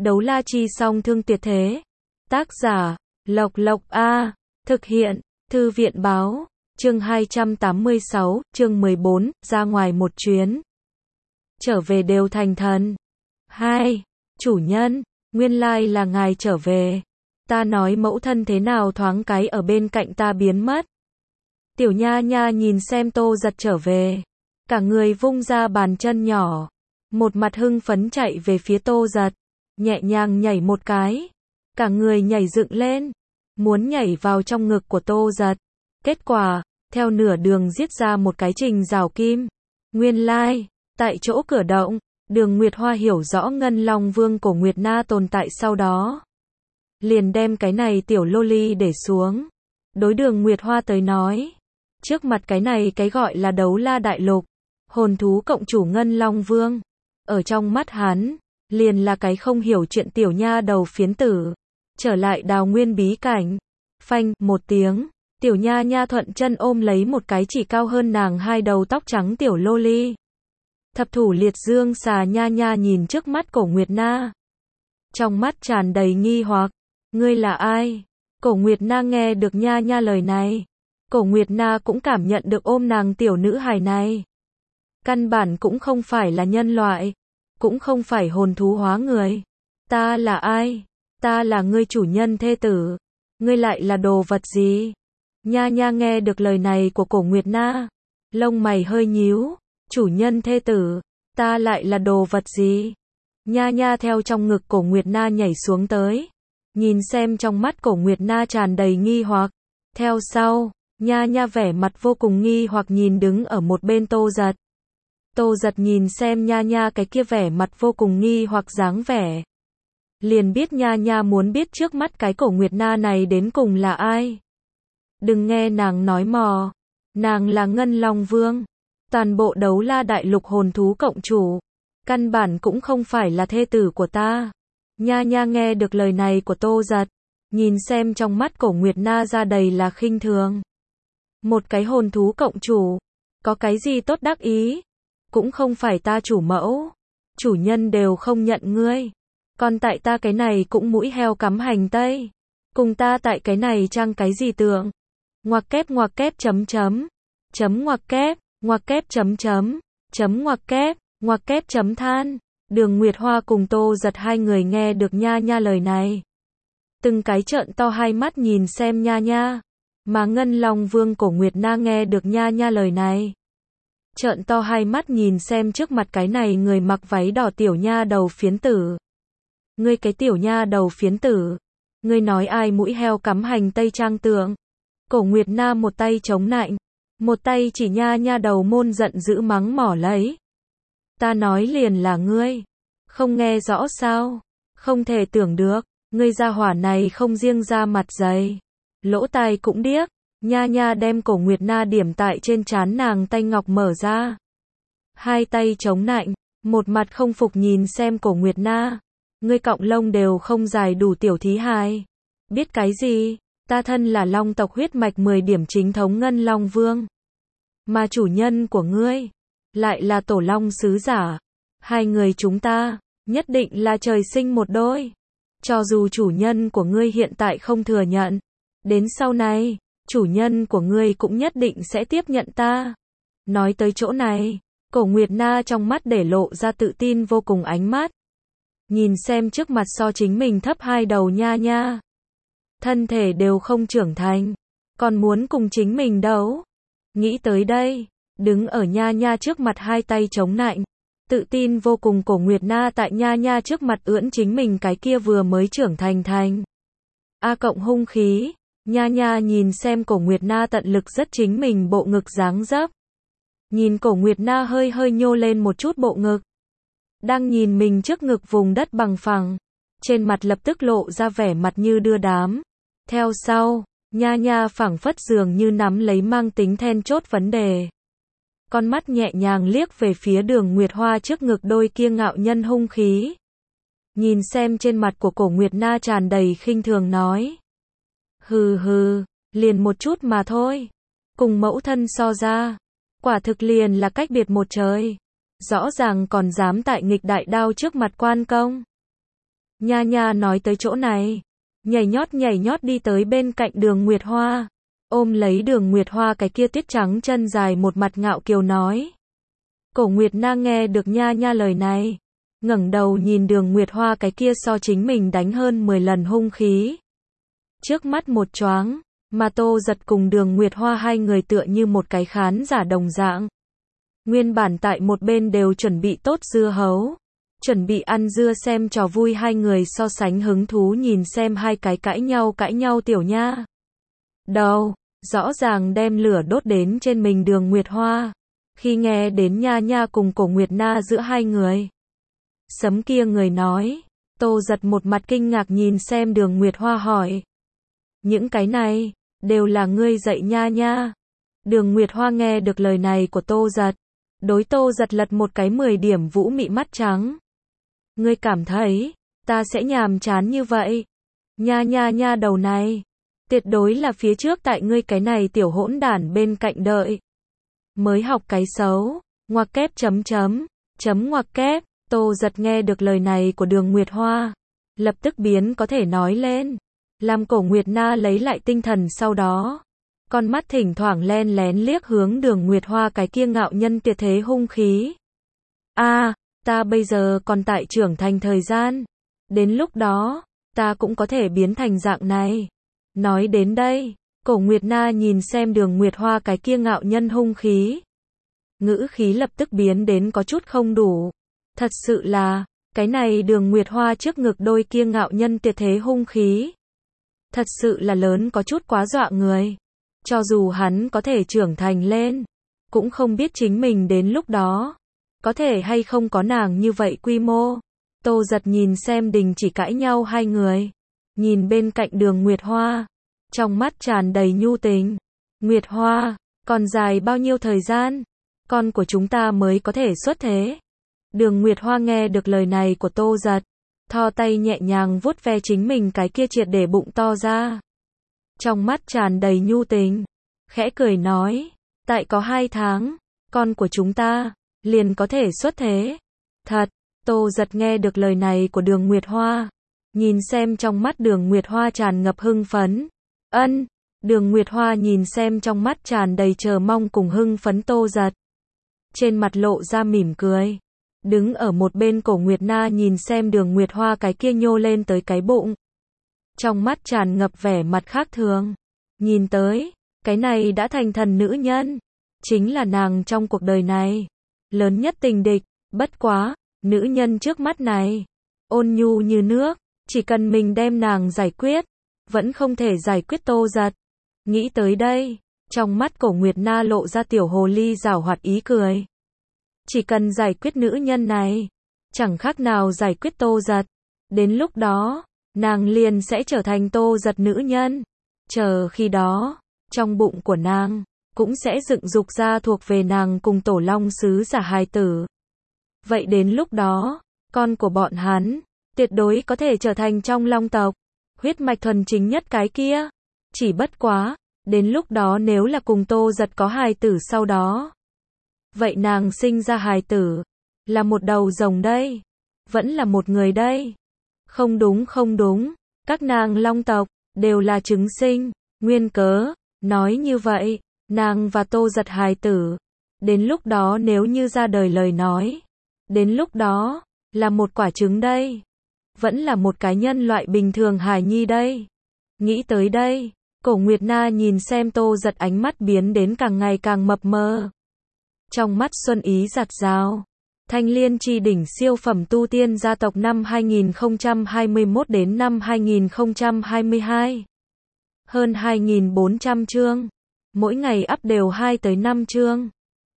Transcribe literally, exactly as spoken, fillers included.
Đấu la chi song thương tuyệt thế. Tác giả, Lộc Lộc A. Thực hiện, Thư viện báo. Chương hai trăm tám mươi sáu, chương mười bốn, ra ngoài một chuyến. Trở về đều thành thần. Hai. Chủ nhân, nguyên lai là ngài trở về. Ta nói mẫu thân thế nào thoáng cái ở bên cạnh ta biến mất. Tiểu Nha Nha nhìn xem Tô Giật trở về. Cả người vung ra bàn chân nhỏ. Một mặt hưng phấn chạy về phía Tô Giật. Nhẹ nhàng nhảy một cái. Cả người nhảy dựng lên. Muốn nhảy vào trong ngực của Tô Giật. Kết quả, theo nửa đường giết ra một cái trình rào kim. Nguyên lai, tại chỗ cửa động, Đường Nguyệt Hoa hiểu rõ Ngân Long Vương Cổ Nguyệt Na tồn tại sau đó. Liền đem cái này tiểu loli để xuống. Đối Đường Nguyệt Hoa tới nói. Trước mặt cái này cái gọi là đấu la đại lục. Hồn thú cộng chủ Ngân Long Vương. Ở trong mắt hắn, liền là cái không hiểu chuyện tiểu nha đầu phiến tử. Trở lại đào nguyên bí cảnh. Phanh, một tiếng. Tiểu Nha Nha thuận chân ôm lấy một cái chỉ cao hơn nàng hai đầu tóc trắng tiểu loli. Thập thủ liệt dương xà Nha Nha nhìn trước mắt Cổ Nguyệt Na. Trong mắt tràn đầy nghi hoặc. Ngươi là ai? Cổ Nguyệt Na nghe được Nha Nha lời này. Cổ Nguyệt Na cũng cảm nhận được ôm nàng tiểu nữ hài này. Căn bản cũng không phải là nhân loại. Cũng không phải hồn thú hóa người. Ta là ai? Ta là ngươi chủ nhân thê tử. Ngươi lại là đồ vật gì? Nha Nha nghe được lời này của Cổ Nguyệt Na. Lông mày hơi nhíu. Chủ nhân thê tử. Ta lại là đồ vật gì? Nha Nha theo trong ngực Cổ Nguyệt Na nhảy xuống tới. Nhìn xem trong mắt Cổ Nguyệt Na tràn đầy nghi hoặc. Theo sau, Nha Nha vẻ mặt vô cùng nghi hoặc nhìn đứng ở một bên Tô Giật. Tô Giật nhìn xem Nha Nha cái kia vẻ mặt vô cùng nghi hoặc dáng vẻ. Liền biết Nha Nha muốn biết trước mắt cái Cổ Nguyệt Na này đến cùng là ai. Đừng nghe nàng nói mò. Nàng là Ngân Long Vương. Toàn bộ đấu la đại lục hồn thú cộng chủ. Căn bản cũng không phải là thê tử của ta. Nha Nha nghe được lời này của Tô Giật. Nhìn xem trong mắt Cổ Nguyệt Na ra đầy là khinh thường. Một cái hồn thú cộng chủ. Có cái gì tốt đắc ý. Cũng không phải ta chủ mẫu. Chủ nhân đều không nhận ngươi. Còn tại ta cái này cũng mũi heo cắm hành tây. Cùng ta tại cái này trang cái gì tượng. Ngoặc kép ngoặc kép chấm chấm. Chấm ngoặc kép, ngoặc kép chấm chấm. Chấm ngoặc kép, ngoặc kép chấm than. Đường Nguyệt Hoa cùng Tô Giật hai người nghe được Nha Nha lời này. Từng cái trợn to hai mắt nhìn xem Nha Nha. Mà Ngân Long Vương Cổ Nguyệt Na nghe được Nha Nha lời này. Trợn to hai mắt nhìn xem trước mặt cái này người mặc váy đỏ tiểu nha đầu phiến tử. Ngươi cái tiểu nha đầu phiến tử. Ngươi nói ai mũi heo cắm hành tây trang tượng. Cổ Nguyệt Na một tay chống nạnh. Một tay chỉ Nha Nha đầu môn giận dữ mắng mỏ lấy. Ta nói liền là ngươi. Không nghe rõ sao. Không thể tưởng được. Ngươi gia hỏa này không riêng ra mặt dày. Lỗ tai cũng điếc. Nha Nha đem Cổ Nguyệt Na điểm tại trên trán nàng tay ngọc mở ra. Hai tay chống nạnh. Một mặt không phục nhìn xem Cổ Nguyệt Na. Ngươi cọng lông đều không dài đủ tiểu thí hài. Biết cái gì? Ta thân là long tộc huyết mạch mười điểm chính thống Ngân Long Vương. Mà chủ nhân của ngươi. Lại là tổ long sứ giả. Hai người chúng ta. Nhất định là trời sinh một đôi. Cho dù chủ nhân của ngươi hiện tại không thừa nhận. Đến sau này. Chủ nhân của ngươi cũng nhất định sẽ tiếp nhận ta. Nói tới chỗ này. Cổ Nguyệt Na trong mắt để lộ ra tự tin vô cùng ánh mắt. Nhìn xem trước mặt so chính mình thấp hai đầu Nha Nha. Thân thể đều không trưởng thành. Còn muốn cùng chính mình đấu. Nghĩ tới đây. Đứng ở Nha Nha trước mặt hai tay chống nạnh. Tự tin vô cùng Cổ Nguyệt Na tại Nha Nha trước mặt ưỡn chính mình cái kia vừa mới trưởng thành thành. A cộng hung khí. Nha Nha nhìn xem Cổ Nguyệt Na tận lực rất chính mình bộ ngực dáng dấp. Nhìn Cổ Nguyệt Na hơi hơi nhô lên một chút bộ ngực. Đang nhìn mình trước ngực vùng đất bằng phẳng. Trên mặt lập tức lộ ra vẻ mặt như đưa đám. Theo sau, Nha Nha phảng phất dường như nắm lấy mang tính then chốt vấn đề. Con mắt nhẹ nhàng liếc về phía Đường Nguyệt Hoa trước ngực đôi kia ngạo nhân hung khí. Nhìn xem trên mặt của Cổ Nguyệt Na tràn đầy khinh thường nói. Hừ hừ, liền một chút mà thôi. Cùng mẫu thân so ra. Quả thực liền là cách biệt một trời. Rõ ràng còn dám tại nghịch đại đao trước mặt quan công. Nha Nha nói tới chỗ này, nhảy nhót nhảy nhót đi tới bên cạnh Đường Nguyệt Hoa, ôm lấy Đường Nguyệt Hoa cái kia tuyết trắng chân dài, một mặt ngạo kiều nói. Cổ Nguyệt Na nghe được Nha Nha lời này, ngẩng đầu nhìn Đường Nguyệt Hoa cái kia so chính mình đánh hơn mười lần hung khí. Trước mắt một choáng, mà Tô Giật cùng Đường Nguyệt Hoa hai người tựa như một cái khán giả đồng dạng. Nguyên bản tại một bên đều chuẩn bị tốt dưa hấu, chuẩn bị ăn dưa xem trò vui, hai người so sánh hứng thú nhìn xem hai cái cãi nhau cãi nhau tiểu nha. Đầu, rõ ràng đem lửa đốt đến trên mình Đường Nguyệt Hoa, khi nghe đến Nha Nha cùng Cổ Nguyệt Na giữa hai người. Sấm kia người nói, Tô Giật một mặt kinh ngạc nhìn xem Đường Nguyệt Hoa hỏi. Những cái này, đều là ngươi dạy Nha Nha. Đường Nguyệt Hoa nghe được lời này của Tô Giật, đối Tô Giật lật một cái mười điểm vũ mị mắt trắng. Ngươi cảm thấy, ta sẽ nhàm chán như vậy? Nha Nha Nha đầu này, tuyệt đối là phía trước tại ngươi cái này tiểu hỗn đản bên cạnh đợi. Mới học cái xấu, ngoặc kép chấm chấm, chấm ngoặc kép. Tô Giật nghe được lời này của Đường Nguyệt Hoa, lập tức biến có thể nói lên, làm Cổ Nguyệt Na lấy lại tinh thần, sau đó, con mắt thỉnh thoảng len lén liếc hướng Đường Nguyệt Hoa cái kia ngạo nhân tuyệt thế hung khí. A, à, ta bây giờ còn tại trưởng thành thời gian, đến lúc đó, ta cũng có thể biến thành dạng này. Nói đến đây, Cổ Nguyệt Na nhìn xem Đường Nguyệt Hoa cái kia ngạo nhân hung khí, ngữ khí lập tức biến đến có chút không đủ. Thật sự là, cái này Đường Nguyệt Hoa trước ngực đôi kia ngạo nhân tuyệt thế hung khí, thật sự là lớn có chút quá dọa người. Cho dù hắn có thể trưởng thành lên, cũng không biết chính mình đến lúc đó, có thể hay không có nàng như vậy quy mô. Tô Giật nhìn xem đình chỉ cãi nhau hai người, nhìn bên cạnh Đường Nguyệt Hoa, trong mắt tràn đầy nhu tình. Nguyệt Hoa, còn dài bao nhiêu thời gian, con của chúng ta mới có thể xuất thế? Đường Nguyệt Hoa nghe được lời này của Tô Giật, thò tay nhẹ nhàng vuốt ve chính mình cái kia triệt để bụng to ra. Trong mắt tràn đầy nhu tình, khẽ cười nói, tại có hai tháng, con của chúng ta, liền có thể xuất thế. Thật, Tô Giật nghe được lời này của Đường Nguyệt Hoa, nhìn xem trong mắt Đường Nguyệt Hoa tràn ngập hưng phấn. Ân, Đường Nguyệt Hoa nhìn xem trong mắt tràn đầy chờ mong cùng hưng phấn Tô Giật, trên mặt lộ ra mỉm cười. Đứng ở một bên Cổ Nguyệt Na nhìn xem Đường Nguyệt Hoa cái kia nhô lên tới cái bụng, trong mắt tràn ngập vẻ mặt khác thường. Nhìn tới, cái này đã thành thần nữ nhân, chính là nàng trong cuộc đời này lớn nhất tình địch. Bất quá, nữ nhân trước mắt này, ôn nhu như nước, chỉ cần mình đem nàng giải quyết, vẫn không thể giải quyết Tô Giật. Nghĩ tới đây, trong mắt Cổ Nguyệt Na lộ ra tiểu hồ ly giảo hoạt ý cười. Chỉ cần giải quyết nữ nhân này, chẳng khác nào giải quyết Tô Giật. Đến lúc đó, nàng liền sẽ trở thành Tô Giật nữ nhân. Chờ khi đó, trong bụng của nàng, cũng sẽ dựng dục ra thuộc về nàng cùng Tổ Long sứ giả hài tử. Vậy đến lúc đó, con của bọn hắn, tuyệt đối có thể trở thành trong Long tộc, huyết mạch thuần chính nhất cái kia. Chỉ bất quá, đến lúc đó nếu là cùng Tô Giật có hài tử sau đó, vậy nàng sinh ra hài tử, là một đầu rồng đây, vẫn là một người đây. Không đúng không đúng, các nàng Long tộc, đều là trứng sinh, nguyên cớ, nói như vậy, nàng và Tô Giật hài tử, đến lúc đó nếu như ra đời lời nói, đến lúc đó, là một quả trứng đây, vẫn là một cái nhân loại bình thường hài nhi đây. Nghĩ tới đây, Cổ Nguyệt Na nhìn xem Tô Giật ánh mắt biến đến càng ngày càng mập mờ. Trong mắt xuân ý giạt rào. Thanh Liên chi đỉnh siêu phẩm tu tiên gia tộc năm hai nghìn không trăm hai mươi mốt đến năm hai nghìn không trăm hai mươi hai. Hơn hai nghìn bốn trăm chương. Mỗi ngày up đều hai tới năm chương.